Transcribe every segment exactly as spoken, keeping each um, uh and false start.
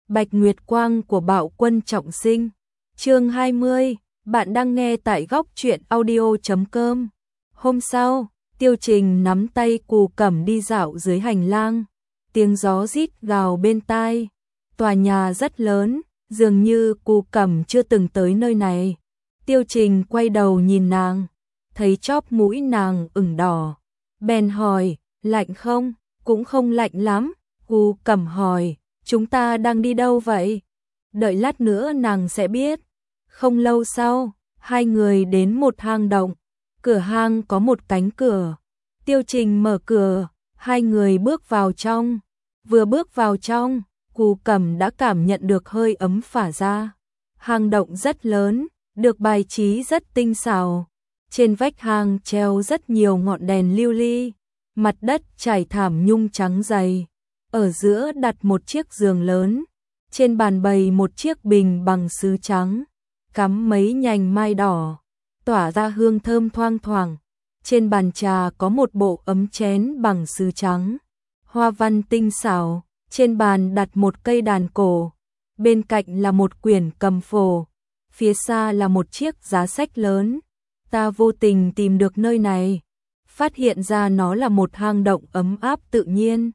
Bạch Nguyệt Quang của Bạo Quân Trọng Sinh. Chương hai mươi, bạn đang nghe tại góc truyện audio chấm com. Hôm sau, Tiêu Trình nắm tay Cù Cẩm đi dạo dưới hành lang, tiếng gió rít gào bên tai. Tòa nhà rất lớn, dường như Cù Cẩm chưa từng tới nơi này. Tiêu Trình quay đầu nhìn nàng, thấy chóp mũi nàng ửng đỏ, bèn hỏi, lạnh không? Cũng không lạnh lắm. Cù Cẩm hỏi, chúng ta đang đi đâu vậy? Đợi lát nữa nàng sẽ biết. Không lâu sau, hai người đến một hang động. Cửa hang có một cánh cửa. Tiêu Trình mở cửa, hai người bước vào trong. Vừa bước vào trong, Cù Cẩm đã cảm nhận được hơi ấm phả ra. Hang động rất lớn, được bài trí rất tinh xảo. Trên vách hang treo rất nhiều ngọn đèn lưu ly. Mặt đất trải thảm nhung trắng dày. Ở giữa đặt một chiếc giường lớn. Trên bàn bày một chiếc bình bằng sứ trắng, cắm mấy nhành mai đỏ, tỏa ra hương thơm thoang thoảng. Trên bàn trà có một bộ ấm chén bằng sứ trắng, hoa văn tinh xảo. Trên bàn đặt một cây đàn cổ, bên cạnh là một quyển cầm phổ, phía xa là một chiếc giá sách lớn. Ta vô tình tìm được nơi này, phát hiện ra nó là một hang động ấm áp tự nhiên,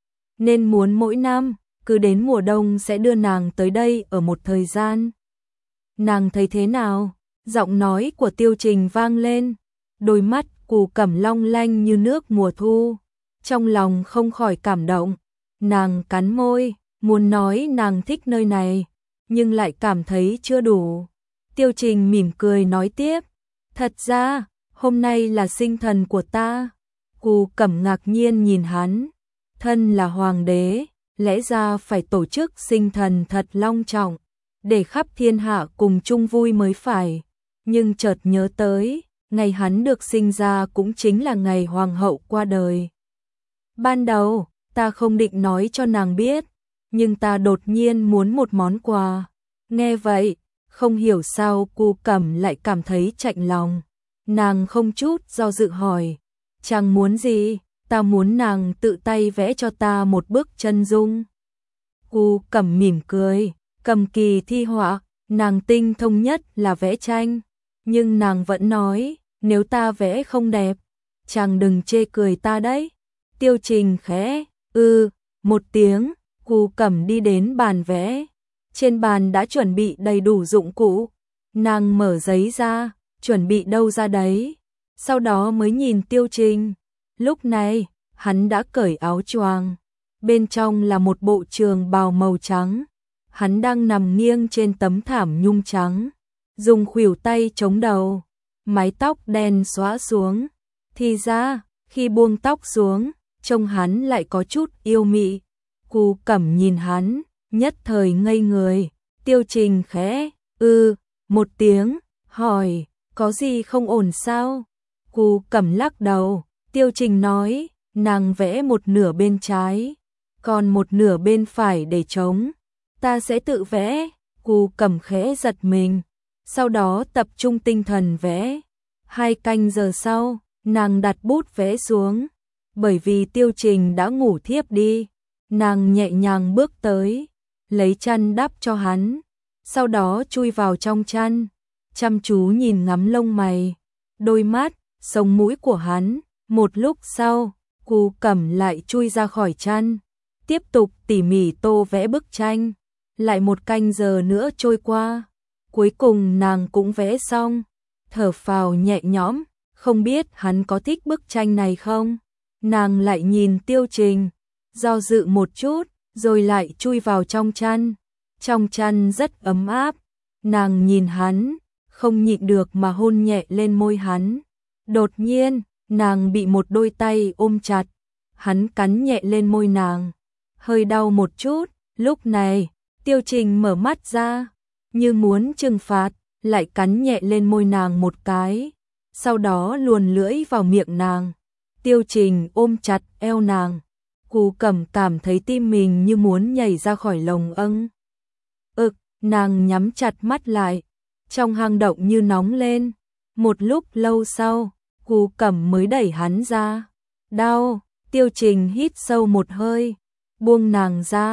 nên muốn mỗi năm cứ đến mùa đông sẽ đưa nàng tới đây ở một thời gian. Nàng thấy thế nào? Giọng nói của Tiêu Trình vang lên, đôi mắt Cù Cẩm long lanh như nước mùa thu. Trong lòng không khỏi cảm động, nàng cắn môi, muốn nói nàng thích nơi này, nhưng lại cảm thấy chưa đủ. Tiêu Trình mỉm cười nói tiếp, thật ra, hôm nay là sinh thần của ta. Cù Cẩm ngạc nhiên nhìn hắn, thân là hoàng đế, lẽ ra phải tổ chức sinh thần thật long trọng, để khắp thiên hạ cùng chung vui mới phải. Nhưng chợt nhớ tới, ngày hắn được sinh ra cũng chính là ngày hoàng hậu qua đời. Ban đầu, ta không định nói cho nàng biết, nhưng ta đột nhiên muốn một món quà. Nghe vậy, không hiểu sao Cù Cẩm lại cảm thấy chạnh lòng. Nàng không chút do dự hỏi, chàng muốn gì? Ta muốn nàng tự tay vẽ cho ta một bức chân dung. Cù Cẩm mỉm cười, cầm kỳ thi họa, nàng tinh thông nhất là vẽ tranh. Nhưng nàng vẫn nói, nếu ta vẽ không đẹp, chàng đừng chê cười ta đấy. Tiêu Trình khẽ, ư, một tiếng, Cù Cẩm đi đến bàn vẽ. Trên bàn đã chuẩn bị đầy đủ dụng cụ. Nàng mở giấy ra, chuẩn bị đâu ra đấy. Sau đó mới nhìn Tiêu Trình. Lúc này, hắn đã cởi áo choàng, bên trong là một bộ trường bào màu trắng. Hắn đang nằm nghiêng trên tấm thảm nhung trắng, dùng khuỷu tay chống đầu, mái tóc đen xõa xuống. Thì ra, khi buông tóc xuống, trông hắn lại có chút yêu mị. Cù Cẩm nhìn hắn, nhất thời ngây người. Tiêu Trình khẽ, ư, một tiếng, hỏi, có gì không ổn sao? Cù Cẩm lắc đầu. Tiêu Trình nói, nàng vẽ một nửa bên trái, còn một nửa bên phải để trống. Ta sẽ tự vẽ. Cù Cẩm khẽ giật mình, sau đó tập trung tinh thần vẽ. Hai canh giờ sau, nàng đặt bút vẽ xuống. Bởi vì Tiêu Trình đã ngủ thiếp đi, nàng nhẹ nhàng bước tới, lấy chăn đắp cho hắn, sau đó chui vào trong chăn, chăm chú nhìn ngắm lông mày, đôi mắt, sống mũi của hắn. Một lúc sau, Cù Cẩm lại chui ra khỏi chăn, tiếp tục tỉ mỉ tô vẽ bức tranh. Lại một canh giờ nữa trôi qua, cuối cùng nàng cũng vẽ xong, thở phào nhẹ nhõm, không biết hắn có thích bức tranh này không. Nàng lại nhìn Tiêu Trình, do dự một chút, rồi lại chui vào trong chăn. Trong chăn rất ấm áp, nàng nhìn hắn, không nhịn được mà hôn nhẹ lên môi hắn. Đột nhiên, nàng bị một đôi tay ôm chặt, hắn cắn nhẹ lên môi nàng, hơi đau một chút. Lúc này, Tiêu Trình mở mắt ra, như muốn trừng phạt, lại cắn nhẹ lên môi nàng một cái, sau đó luồn lưỡi vào miệng nàng. Tiêu Trình ôm chặt eo nàng, Cù Cẩm cảm thấy tim mình như muốn nhảy ra khỏi lồng âng. Ực, nàng nhắm chặt mắt lại, trong hang động như nóng lên. Một lúc lâu sau, Cù Cẩm mới đẩy hắn ra. Đau. Tiêu Trình hít sâu một hơi, buông nàng ra,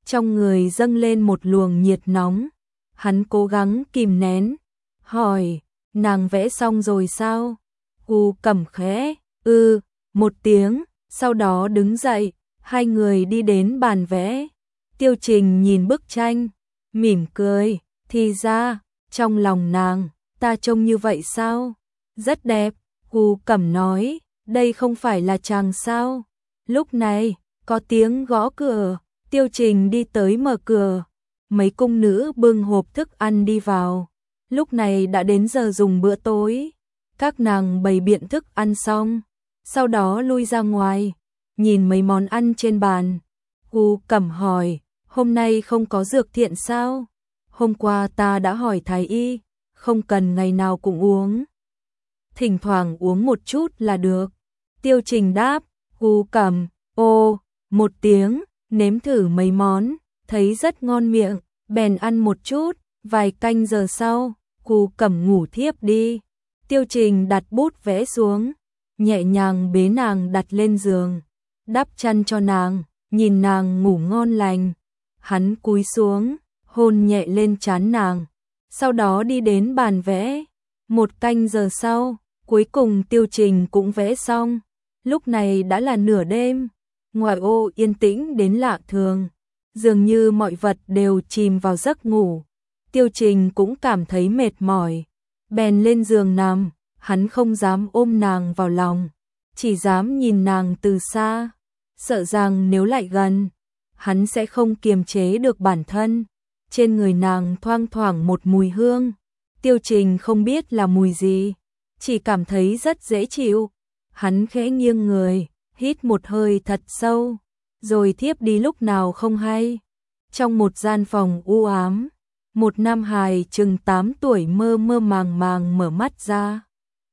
trong người dâng lên một luồng nhiệt nóng. Hắn cố gắng kìm nén, hỏi, nàng vẽ xong rồi sao? Cu Cẩm khẽ, ư, một tiếng, sau đó đứng dậy, hai người đi đến bàn vẽ. Tiêu Trình nhìn bức tranh, mỉm cười, thì ra, trong lòng nàng, ta trông như vậy sao? Rất đẹp, Cu Cẩm nói, đây không phải là chàng sao? Lúc này, có tiếng gõ cửa, Tiêu Trình đi tới mở cửa, mấy cung nữ bưng hộp thức ăn đi vào. Lúc này đã đến giờ dùng bữa tối, các nàng bày biện thức ăn xong, sau đó lui ra ngoài, nhìn mấy món ăn trên bàn. Cu Cẩm hỏi, hôm nay không có dược thiện sao? Hôm qua ta đã hỏi thái y, không cần ngày nào cũng uống. Thỉnh thoảng uống một chút là được. Tiêu Trình đáp, Cu Cẩm, ô, một tiếng, nếm thử mấy món, thấy rất ngon miệng, bèn ăn một chút, vài canh giờ sau, Cu Cẩm ngủ thiếp đi. Tiêu Trình đặt bút vẽ xuống, nhẹ nhàng bế nàng đặt lên giường, đắp chăn cho nàng, nhìn nàng ngủ ngon lành. Hắn cúi xuống, hôn nhẹ lên trán nàng, sau đó đi đến bàn vẽ. Một canh giờ sau, cuối cùng Tiêu Trình cũng vẽ xong. Lúc này đã là nửa đêm, ngoại ô yên tĩnh đến lạ thường, dường như mọi vật đều chìm vào giấc ngủ. Tiêu Trình cũng cảm thấy mệt mỏi, bèn lên giường nằm, hắn không dám ôm nàng vào lòng, chỉ dám nhìn nàng từ xa, sợ rằng nếu lại gần, hắn sẽ không kiềm chế được bản thân. Trên người nàng thoang thoảng một mùi hương, Tiêu Trình không biết là mùi gì, chỉ cảm thấy rất dễ chịu. Hắn khẽ nghiêng người, hít một hơi thật sâu, rồi thiếp đi lúc nào không hay. Trong một gian phòng u ám, một nam hài chừng tám tuổi mơ mơ màng màng mở mắt ra.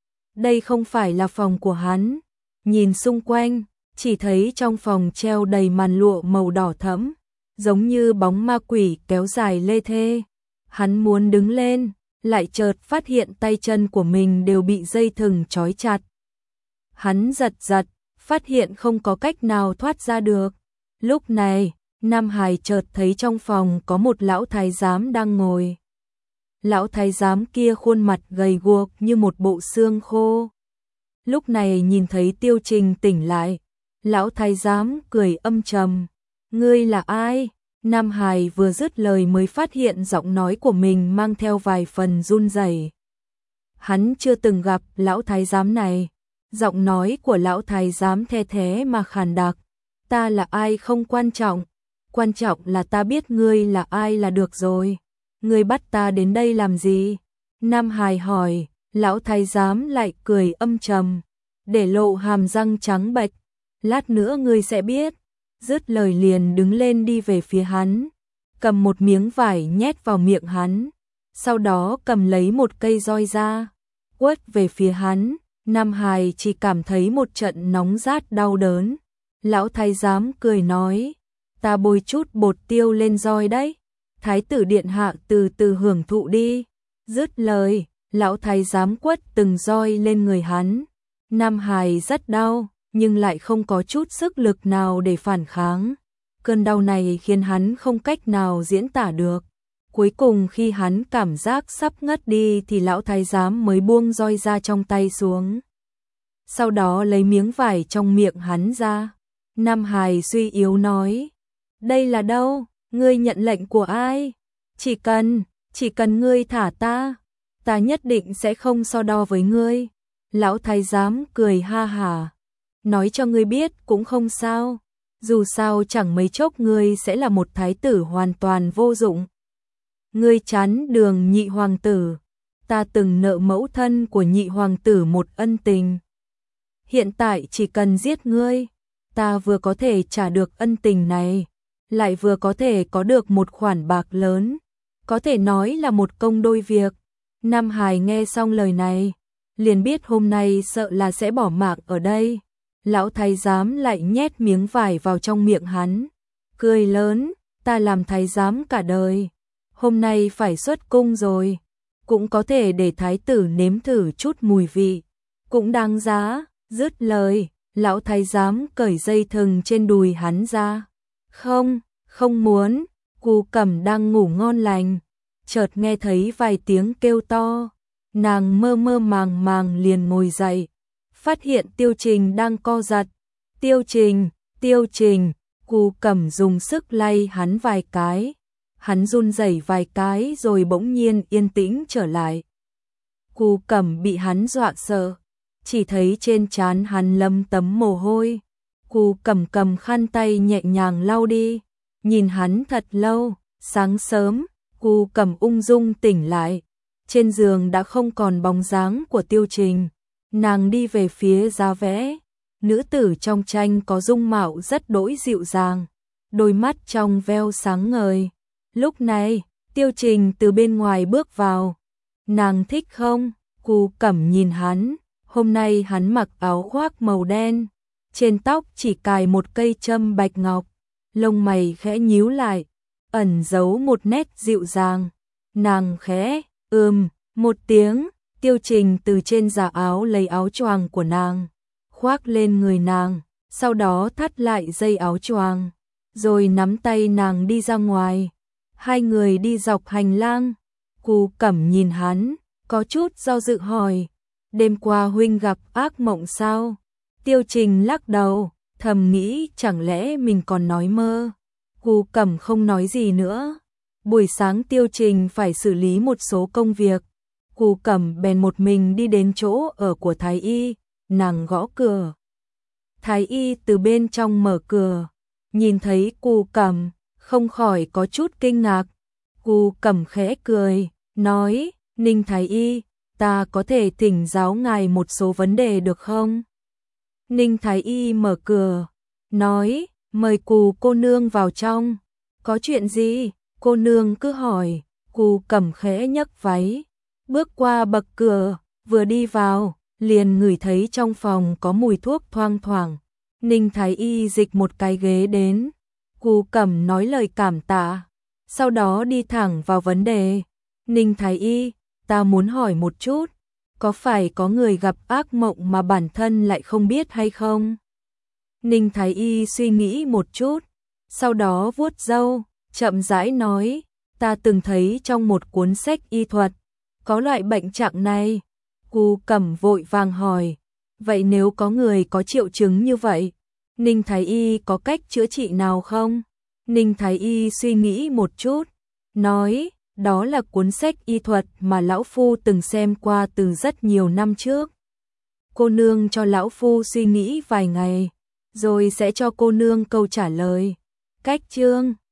Đây không phải là phòng của hắn, nhìn xung quanh, chỉ thấy trong phòng treo đầy màn lụa màu đỏ thẫm, giống như bóng ma quỷ kéo dài lê thê. Hắn muốn đứng lên, lại chợt phát hiện tay chân của mình đều bị dây thừng trói chặt. Hắn giật giật, phát hiện không có cách nào thoát ra được. Lúc này, Nam Hải chợt thấy trong phòng có một lão thái giám đang ngồi. Lão thái giám kia khuôn mặt gầy guộc như một bộ xương khô. Lúc này nhìn thấy Tiêu Trình tỉnh lại, lão thái giám cười âm trầm. Ngươi là ai? Nam Hải vừa dứt lời mới phát hiện giọng nói của mình mang theo vài phần run rẩy. Hắn chưa từng gặp lão thái giám này. Giọng nói của lão thái giám the thế mà khàn đặc. Ta là ai không quan trọng, quan trọng là ta biết ngươi là ai là được rồi. Ngươi bắt ta đến đây làm gì? Nam Hải hỏi, lão thái giám lại cười âm trầm, để lộ hàm răng trắng bệch. Lát nữa ngươi sẽ biết. Dứt lời liền đứng lên đi về phía hắn, cầm một miếng vải nhét vào miệng hắn, sau đó cầm lấy một cây roi ra, quất về phía hắn. Nam Hải chỉ cảm thấy một trận nóng rát đau đớn. Lão thái giám cười nói, ta bôi chút bột tiêu lên roi đấy, thái tử điện hạ từ từ hưởng thụ đi. Dứt lời, lão thái giám quất từng roi lên người hắn. Nam Hải rất đau, nhưng lại không có chút sức lực nào để phản kháng. Cơn đau này khiến hắn không cách nào diễn tả được. Cuối cùng khi hắn cảm giác sắp ngất đi thì lão thái giám mới buông roi ra trong tay xuống. Sau đó lấy miếng vải trong miệng hắn ra. Nam Hải suy yếu nói, đây là đâu? Ngươi nhận lệnh của ai? Chỉ cần, chỉ cần ngươi thả ta, ta nhất định sẽ không so đo với ngươi. Lão thái giám cười ha hả, nói cho ngươi biết cũng không sao, dù sao chẳng mấy chốc ngươi sẽ là một thái tử hoàn toàn vô dụng. Ngươi chán Đường nhị hoàng tử, ta từng nợ mẫu thân của nhị hoàng tử một ân tình. Hiện tại chỉ cần giết ngươi, ta vừa có thể trả được ân tình này, lại vừa có thể có được một khoản bạc lớn, có thể nói là một công đôi việc. Nam Hải nghe xong lời này, liền biết hôm nay sợ là sẽ bỏ mạng ở đây. Lão thái giám lại nhét miếng vải vào trong miệng hắn, cười lớn, ta làm thái giám cả đời, hôm nay phải xuất cung rồi, cũng có thể để thái tử nếm thử chút mùi vị, cũng đáng giá. Dứt lời, lão thái giám cởi dây thừng trên đùi hắn ra. Không, không muốn, Cu Cẩm đang ngủ ngon lành, chợt nghe thấy vài tiếng kêu to, nàng mơ mơ màng màng liền ngồi dậy, phát hiện Tiêu Trình đang co giật. Tiêu Trình, Tiêu Trình, Cu Cẩm dùng sức lay hắn vài cái, hắn run rẩy vài cái rồi bỗng nhiên yên tĩnh trở lại. Cu Cẩm bị hắn dọa sợ, chỉ thấy trên trán hắn lấm tấm mồ hôi. Cu Cẩm cầm khăn tay nhẹ nhàng lau đi, nhìn hắn thật lâu. Sáng sớm, Cu Cẩm ung dung tỉnh lại, trên giường đã không còn bóng dáng của Tiêu Trình. Nàng đi về phía giá vẽ, nữ tử trong tranh có dung mạo rất đỗi dịu dàng, đôi mắt trong veo sáng ngời. Lúc này, Tiêu Trình từ bên ngoài bước vào. Nàng thích không? Cu Cẩm nhìn hắn, hôm nay hắn mặc áo khoác màu đen, trên tóc chỉ cài một cây châm bạch ngọc, lông mày khẽ nhíu lại, ẩn giấu một nét dịu dàng. Nàng khẽ ừm một tiếng, Tiêu Trình từ trên giả áo lấy áo choàng của nàng, khoác lên người nàng, sau đó thắt lại dây áo choàng, rồi nắm tay nàng đi ra ngoài. Hai người đi dọc hành lang, Cu Cẩm nhìn hắn, có chút do dự hỏi, đêm qua huynh gặp ác mộng sao? Tiêu Trình lắc đầu, thầm nghĩ chẳng lẽ mình còn nói mơ. Cu Cẩm không nói gì nữa. Buổi sáng Tiêu Trình phải xử lý một số công việc, Cu Cẩm bèn một mình đi đến chỗ ở của Thái Y, nàng gõ cửa. Thái Y từ bên trong mở cửa, nhìn thấy Cu Cẩm, không khỏi có chút kinh ngạc. Cu Cẩm khẽ cười, nói, Ninh Thái Y, ta có thể thỉnh giáo ngài một số vấn đề được không? Ninh Thái Y mở cửa, nói, mời Cu cô nương vào trong. Có chuyện gì? Cô nương cứ hỏi. Cu Cẩm khẽ nhấc váy, bước qua bậc cửa, vừa đi vào, liền ngửi thấy trong phòng có mùi thuốc thoang thoảng. Ninh Thái Y dịch một cái ghế đến, Cu Cẩm nói lời cảm tạ, sau đó đi thẳng vào vấn đề. Ninh Thái Y, ta muốn hỏi một chút, có phải có người gặp ác mộng mà bản thân lại không biết hay không? Ninh Thái Y suy nghĩ một chút, sau đó vuốt râu, chậm rãi nói, ta từng thấy trong một cuốn sách y thuật, có loại bệnh trạng này. Cu Cẩm vội vàng hỏi, vậy nếu có người có triệu chứng như vậy, Ninh Thái Y có cách chữa trị nào không? Ninh Thái Y suy nghĩ một chút, nói, đó là cuốn sách y thuật mà lão phu từng xem qua từ rất nhiều năm trước. Cô nương cho lão phu suy nghĩ vài ngày, rồi sẽ cho cô nương câu trả lời. Cách chương